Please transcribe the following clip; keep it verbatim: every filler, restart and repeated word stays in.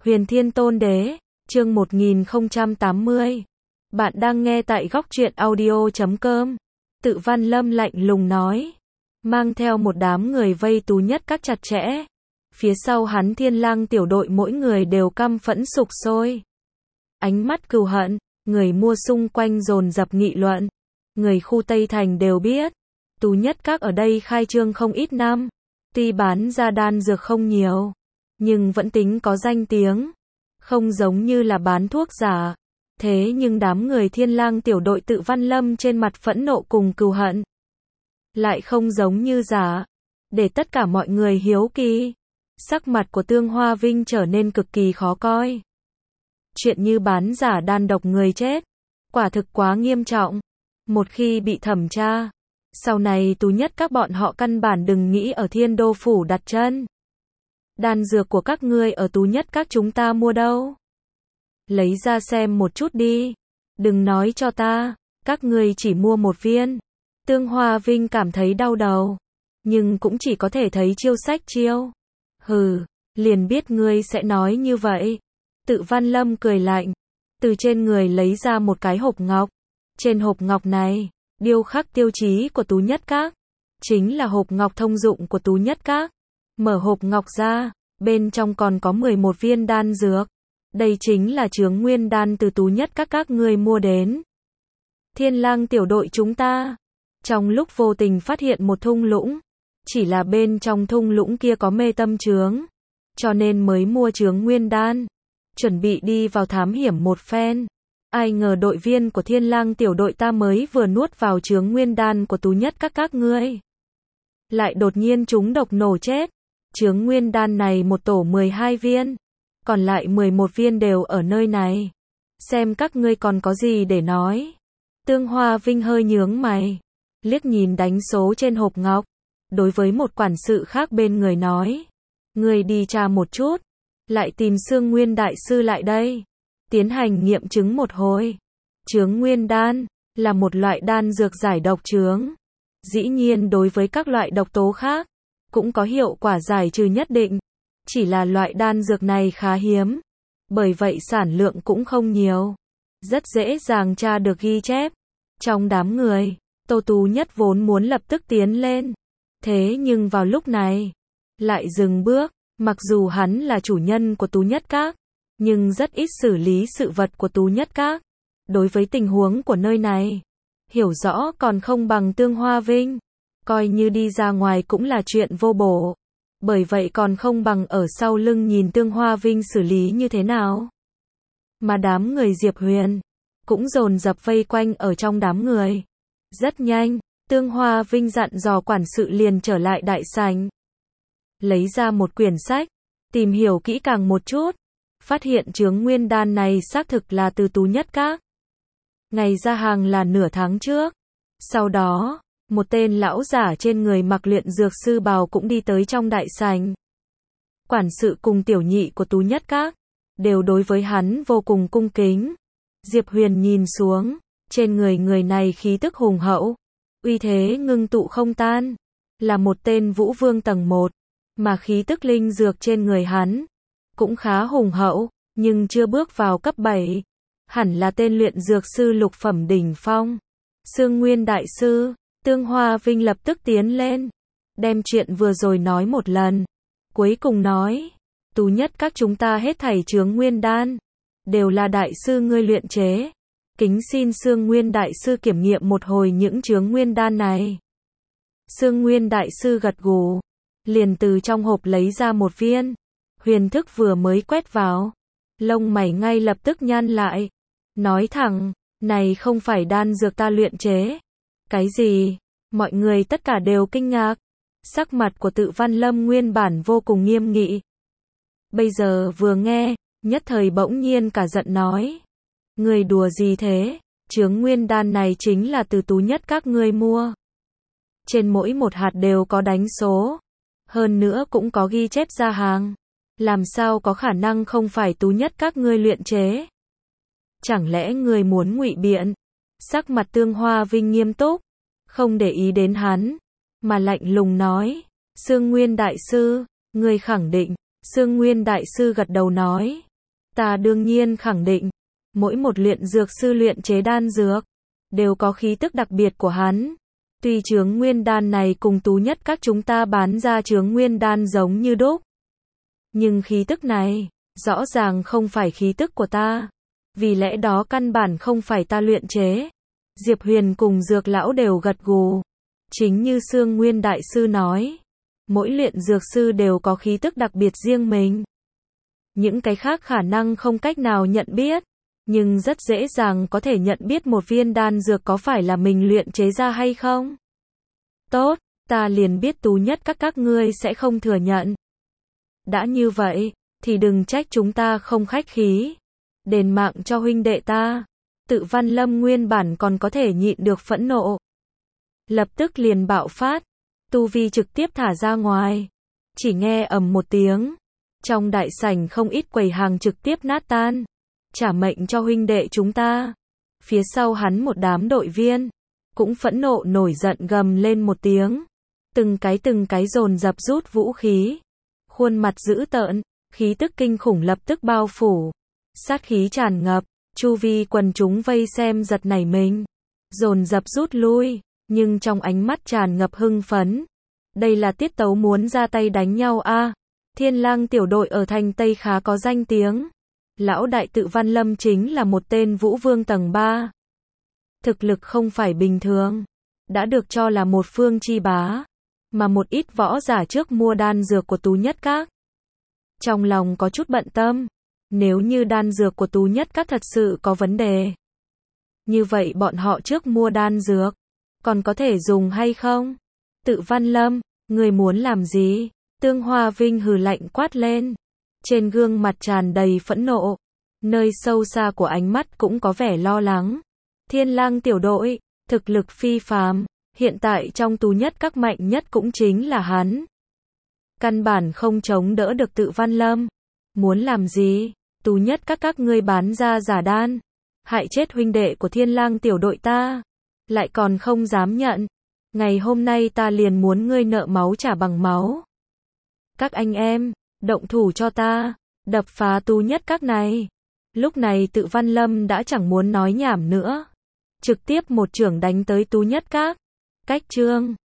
Huyền Thiên Tôn Đế, chương một nghìn không trăm tám mươi. Bạn đang nghe tại góc truyện audio chấm com. Tự Văn Lâm lạnh lùng nói, mang theo một đám người vây Tú Nhất Các chặt chẽ. Phía sau hắn Thiên Lang tiểu đội mỗi người đều căm phẫn sục sôi. Ánh mắt cừu hận, người mua xung quanh dồn dập nghị luận. Người khu Tây Thành đều biết, Tú Nhất Các ở đây khai trương không ít năm, tuy bán ra đan dược không nhiều, nhưng vẫn tính có danh tiếng, không giống như là bán thuốc giả. Thế nhưng đám người Thiên Lang tiểu đội Tự Văn Lâm trên mặt phẫn nộ cùng cừu hận, lại không giống như giả. Để tất cả mọi người hiếu kỳ, sắc mặt của Tương Hoa Vinh trở nên cực kỳ khó coi. Chuyện như bán giả đan độc người chết, quả thực quá nghiêm trọng. Một khi bị thẩm tra, sau này Tú Nhất Các bọn họ căn bản đừng nghĩ ở Thiên Đô phủ đặt chân. Đan dược của các ngươi ở Tú Nhất Các chúng ta mua đâu? Lấy ra xem một chút đi. Đừng nói cho ta, các ngươi chỉ mua một viên. Tương Hoa Vinh cảm thấy đau đầu, nhưng cũng chỉ có thể thấy chiêu sách chiêu. Hừ, liền biết ngươi sẽ nói như vậy. Tự Văn Lâm cười lạnh, từ trên người lấy ra một cái hộp ngọc. Trên hộp ngọc này, điêu khắc tiêu chí của Tú Nhất Các, chính là hộp ngọc thông dụng của Tú Nhất Các. Mở hộp ngọc ra, bên trong còn có mười một viên đan dược. Đây chính là chướng nguyên đan từ Tú Nhất Các các ngươi mua đến. Thiên Lang tiểu đội chúng ta, trong lúc vô tình phát hiện một thung lũng, chỉ là bên trong thung lũng kia có mê tâm chướng, cho nên mới mua chướng nguyên đan, chuẩn bị đi vào thám hiểm một phen. Ai ngờ đội viên của Thiên Lang tiểu đội ta mới vừa nuốt vào chướng nguyên đan của Tú Nhất Các các ngươi, lại đột nhiên trúng độc nổ chết. Chướng nguyên đan này một tổ mười hai viên, còn lại mười một viên đều ở nơi này. Xem các ngươi còn có gì để nói. Tương Hoa Vinh hơi nhướng mày, liếc nhìn đánh số trên hộp ngọc, đối với một quản sự khác bên người nói, ngươi đi tra một chút, lại tìm Sương Nguyên đại sư lại đây, tiến hành nghiệm chứng một hồi. Chướng nguyên đan là một loại đan dược giải độc chướng, dĩ nhiên đối với các loại độc tố khác cũng có hiệu quả giải trừ nhất định. Chỉ là loại đan dược này khá hiếm, bởi vậy sản lượng cũng không nhiều, rất dễ dàng tra được ghi chép. Trong đám người, Tô Tú Nhất vốn muốn lập tức tiến lên, thế nhưng vào lúc này lại dừng bước. Mặc dù hắn là chủ nhân của Tú Nhất Các, nhưng rất ít xử lý sự vật của Tú Nhất Các. Đối với tình huống của nơi này, hiểu rõ còn không bằng Tương Hoa Vinh, coi như đi ra ngoài cũng là chuyện vô bổ. Bởi vậy còn không bằng ở sau lưng nhìn Tương Hoa Vinh xử lý như thế nào. Mà đám người Diệp Huyền cũng dồn dập vây quanh ở trong đám người. Rất nhanh, Tương Hoa Vinh dặn dò quản sự liền trở lại đại sảnh, lấy ra một quyển sách, tìm hiểu kỹ càng một chút, phát hiện chướng nguyên đan này xác thực là từ Tú Nhất Các. Ngày ra hàng là nửa tháng trước. Sau đó, một tên lão giả trên người mặc luyện dược sư bào cũng đi tới trong đại sảnh. Quản sự cùng tiểu nhị của Tú Nhất Các đều đối với hắn vô cùng cung kính. Diệp Huyền nhìn xuống, trên người người này khí tức hùng hậu, uy thế ngưng tụ không tan, là một tên vũ vương tầng một, mà khí tức linh dược trên người hắn cũng khá hùng hậu, nhưng chưa bước vào cấp bảy, hẳn là tên luyện dược sư lục phẩm đỉnh phong. Sương Nguyên đại sư, Tương Hoa Vinh lập tức tiến lên, đem chuyện vừa rồi nói một lần, cuối cùng nói, Tú Nhất Các chúng ta hết thảy chướng nguyên đan đều là đại sư ngươi luyện chế, kính xin Sương Nguyên đại sư kiểm nghiệm một hồi những chướng nguyên đan này. Sương Nguyên đại sư gật gù, liền từ trong hộp lấy ra một viên. Huyền thức vừa mới quét vào, lông mày ngay lập tức nhăn lại, nói thẳng, này không phải đan dược ta luyện chế. Cái gì? Mọi người tất cả đều kinh ngạc. Sắc mặt của Tự Văn Lâm nguyên bản vô cùng nghiêm nghị, bây giờ vừa nghe, nhất thời bỗng nhiên cả giận nói, người đùa gì thế? Chướng nguyên đan này chính là từ Tú Nhất Các ngươi mua. Trên mỗi một hạt đều có đánh số, hơn nữa cũng có ghi chép ra hàng, làm sao có khả năng không phải Tú Nhất Các ngươi luyện chế? Chẳng lẽ ngươi muốn ngụy biện? Sắc mặt Tương Hoa Vinh nghiêm túc, không để ý đến hắn, mà lạnh lùng nói, Sương Nguyên đại sư, ngươi khẳng định? Sương Nguyên đại sư gật đầu nói, Ta đương nhiên khẳng định, mỗi một luyện dược sư luyện chế đan dược, đều có khí tức đặc biệt của hắn. Tuy chướng nguyên đan này cùng Tú Nhất Các chúng ta bán ra chướng nguyên đan giống như đúc. Nhưng khí tức này, rõ ràng không phải khí tức của ta. Vì lẽ đó căn bản không phải ta luyện chế. Diệp Huyền cùng Dược Lão đều gật gù. Chính như Sương Nguyên Đại Sư nói, mỗi luyện dược sư đều có khí tức đặc biệt riêng mình. Những cái khác khả năng không cách nào nhận biết, nhưng rất dễ dàng có thể nhận biết một viên đan dược có phải là mình luyện chế ra hay không. Tốt, ta liền biết Tú Nhất Các các ngươi sẽ không thừa nhận. Đã như vậy, thì đừng trách chúng ta không khách khí. Đền mạng cho huynh đệ ta. Tự Văn Lâm nguyên bản còn có thể nhịn được phẫn nộ. Lập tức liền bạo phát. Tu vi trực tiếp thả ra ngoài. Chỉ nghe ầm một tiếng. Trong đại sảnh không ít quầy hàng trực tiếp nát tan. Trả mệnh cho huynh đệ chúng ta. Phía sau hắn một đám đội viên. Cũng phẫn nộ nổi giận gầm lên một tiếng. Từng cái từng cái dồn dập rút vũ khí. Khuôn mặt dữ tợn. Khí tức kinh khủng lập tức bao phủ. Sát khí tràn ngập. Chu vi quần chúng vây xem giật nảy mình. Dồn dập rút lui. Nhưng trong ánh mắt tràn ngập hưng phấn. Đây là tiết tấu muốn ra tay đánh nhau a. À, Thiên Lang tiểu đội ở thành Tây khá có danh tiếng. Lão đại Tự Văn Lâm chính là một tên vũ vương tầng ba. Thực lực không phải bình thường. Đã được cho là một phương chi bá. Mà một ít võ giả trước mua đan dược của Tú Nhất Các. Trong lòng có chút bận tâm. Nếu như đan dược của Tú Nhất Các thật sự có vấn đề. Như vậy bọn họ trước mua đan dược. Còn có thể dùng hay không? Tự Văn Lâm, người muốn làm gì? Tương Hoa Vinh hừ lạnh quát lên. Trên gương mặt tràn đầy phẫn nộ. Nơi sâu xa của ánh mắt cũng có vẻ lo lắng. Thiên Lang tiểu đội, thực lực phi phàm. Hiện tại trong Tú Nhất Các mạnh nhất cũng chính là hắn. Căn bản không chống đỡ được Tự Văn Lâm. Muốn làm gì? Tú Nhất Các các ngươi bán ra giả đan. Hại chết huynh đệ của Thiên Lang tiểu đội ta. Lại còn không dám nhận. Ngày hôm nay ta liền muốn ngươi nợ máu trả bằng máu. Các anh em, động thủ cho ta. Đập phá Tú Nhất Các này. Lúc này Tự Văn Lâm đã chẳng muốn nói nhảm nữa. Trực tiếp một chưởng đánh tới Tú Nhất Các. Cách chương